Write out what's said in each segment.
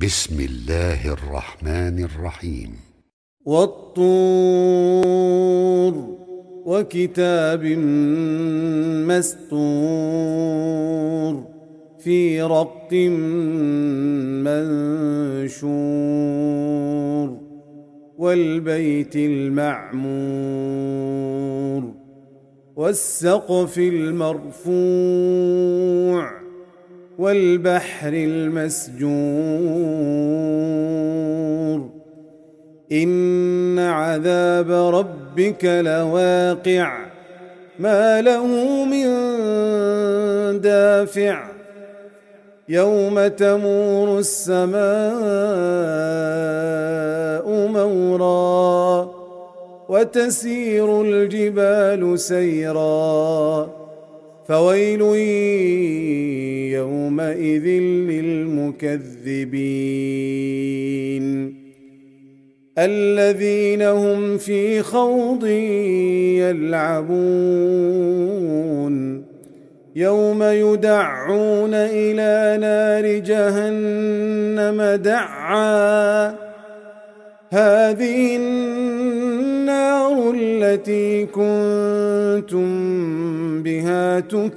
بسم الله الرحمن الرحيم. والطور وكتاب مسطور في رق منشور والبيت المعمور والسقف المرفوع والبحر المسجور إن عذاب ربك لواقع ما له من دافع يوم تمور السماء مورا وتسير الجبال سيرا فويل يومئذ للمكذبين الذين هم في خوض يلعبون يوم يدعون إلى نار جهنم دعا هذه النار التي كنتم بها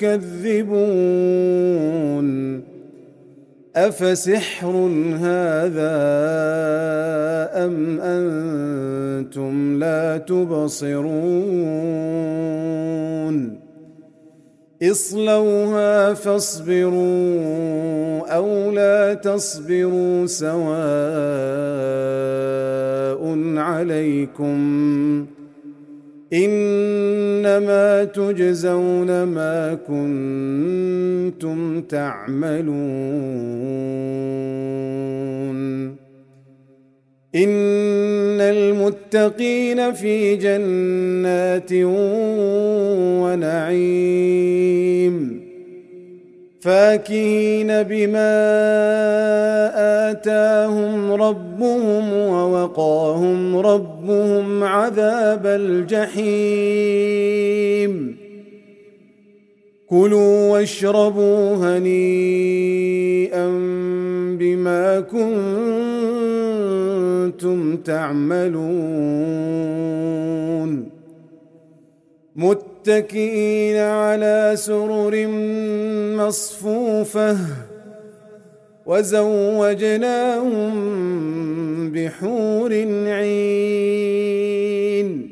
تكذبون أفسحر هذا أم أنتم لا تبصرون اصلوها فاصبروا أو لا تصبروا سواء عليكم إنما تجزون ما كنتم تعملون إن المتقين في جنات ونعيم فاكهين بما آتاهم ربهم ووقاهم ربهم عذاب الجحيم كلوا واشربوا هنيئا بما كنتم تعملون متكئين على سرر مصفوفة وزوجناهم بحور عين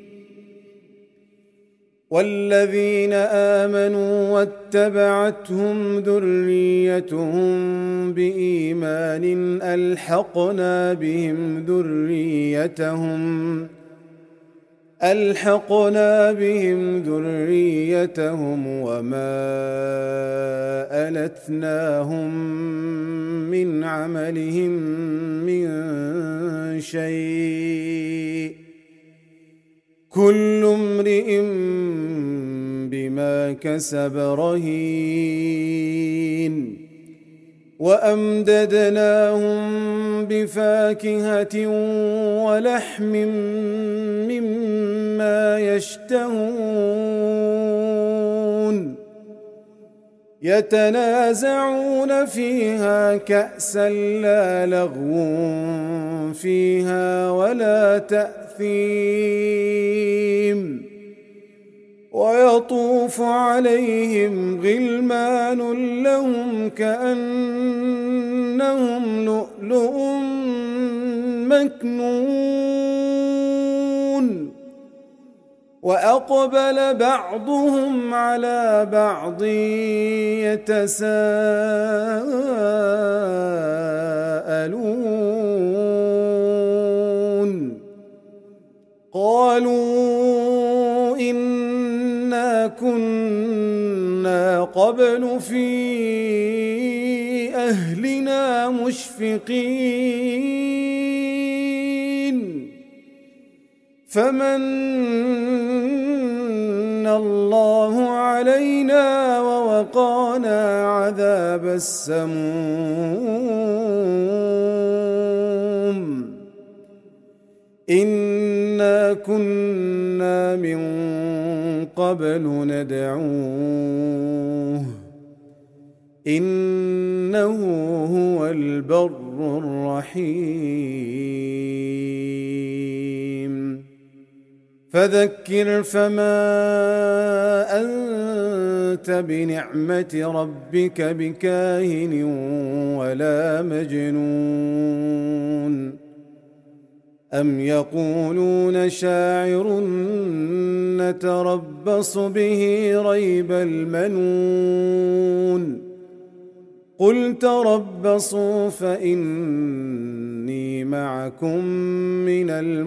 والذين آمنوا واتبعتهم ذريتهم بإيمان ألحقنا بهم ذريتهم وما ألتناهم من عملهم من شيء كل امرئ بما كسب رهين وأمددناهم بفاكهة ولحم مما يشتهون يتنازعون فيها كأسا لا لغو فيها ولا تأثيم ويطوف عليهم غلمان لهم كأنهم لؤلؤ مكنون وأقبل بعضهم على بعض يتساءلون قالوا إنا كنا قبل في أهلنا مشفقين فمن الله علينا ووقانا عذاب السموم إنا كنا من قبل ندعوه إنه هو البر الرحيم فذكر فما أنت بنعمة ربك بكاهن ولا مجنون أم يقولون شاعر نتربص به ريب المنون قل تربصوا فإني معكم من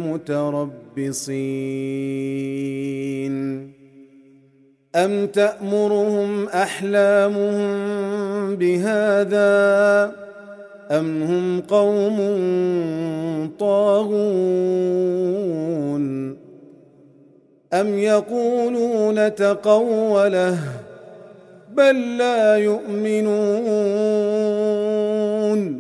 المتربصين أم تأمرهم أحلامهم بهذا أم هم قوم طاغون أم يقولون تقوله بل لا يؤمنون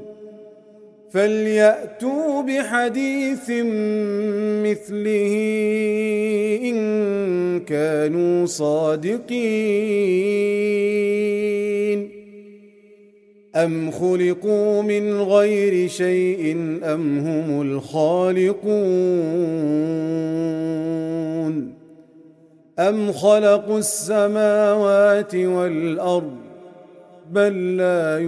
فليأتوا بحديث مثله إن كانوا صادقين أم خلقوا من غير شيء أم هم الخالقون أم خلقوا السماوات والأرض بل لا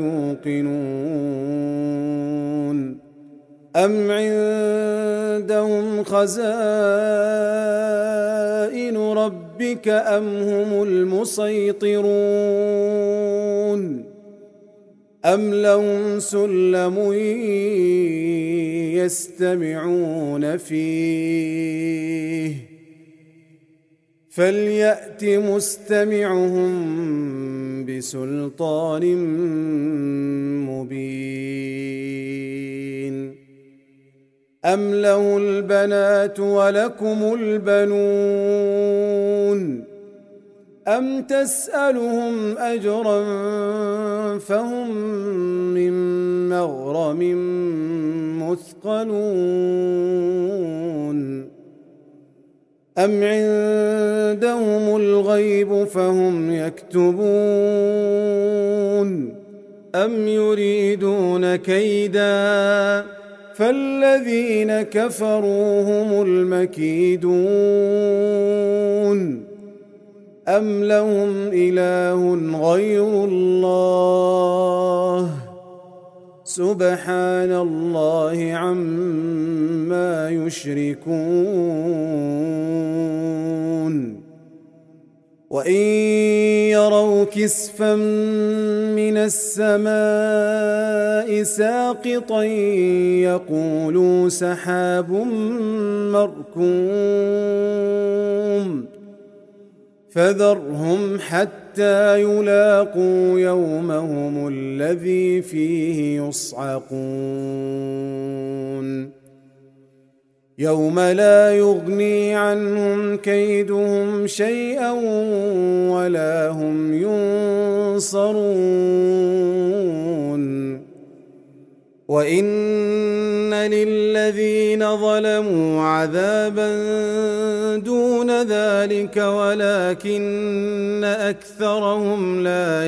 يوقنون أم عندهم خزائن ربك أم هم المسيطرون أم لهم سلم يستمعون فيه فليأت مستمعهم بسلطان مبين أم له البنات ولكم البنون أم تسألهم أجرا فهم من مغرم مثقلون أم عندهم الغيب فهم يكتبون أم يريدون كيدا فالذين كفروا هم المكيدون أم لهم إله غير الله سبحان الله عما يشركون وإن يروا كسفا من السماء ساقطا يقولوا سحاب مركوم فذرهم حتى يلاقوا يومهم الذي فيه يصعقون يوم لا يغني عنهم كيدهم شيئا ولا هم ينصرون وإن للذين ظلموا عذابا دون ذلك ولكن أكثرهم لا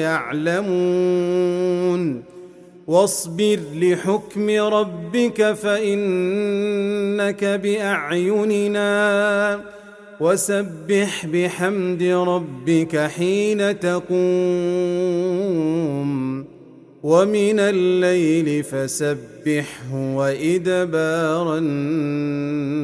يعلمون واصبر لحكم ربك فإنك بأعيننا وسبح بحمد ربك حين تقوم ومن الليل فسبحه وإدبار النجوم